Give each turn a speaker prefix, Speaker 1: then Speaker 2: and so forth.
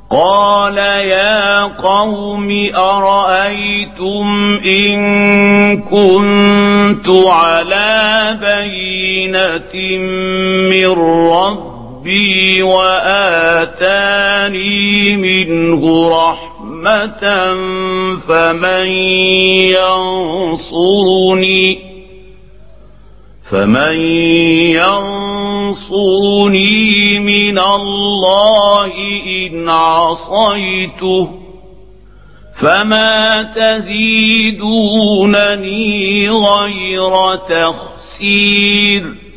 Speaker 1: قال يا قوم أرأيتم إن كنت على بينة من ربي وآتاني منه رحمة فمن ينصرني من الله إن عصيته فما تزيدونني غير تخسير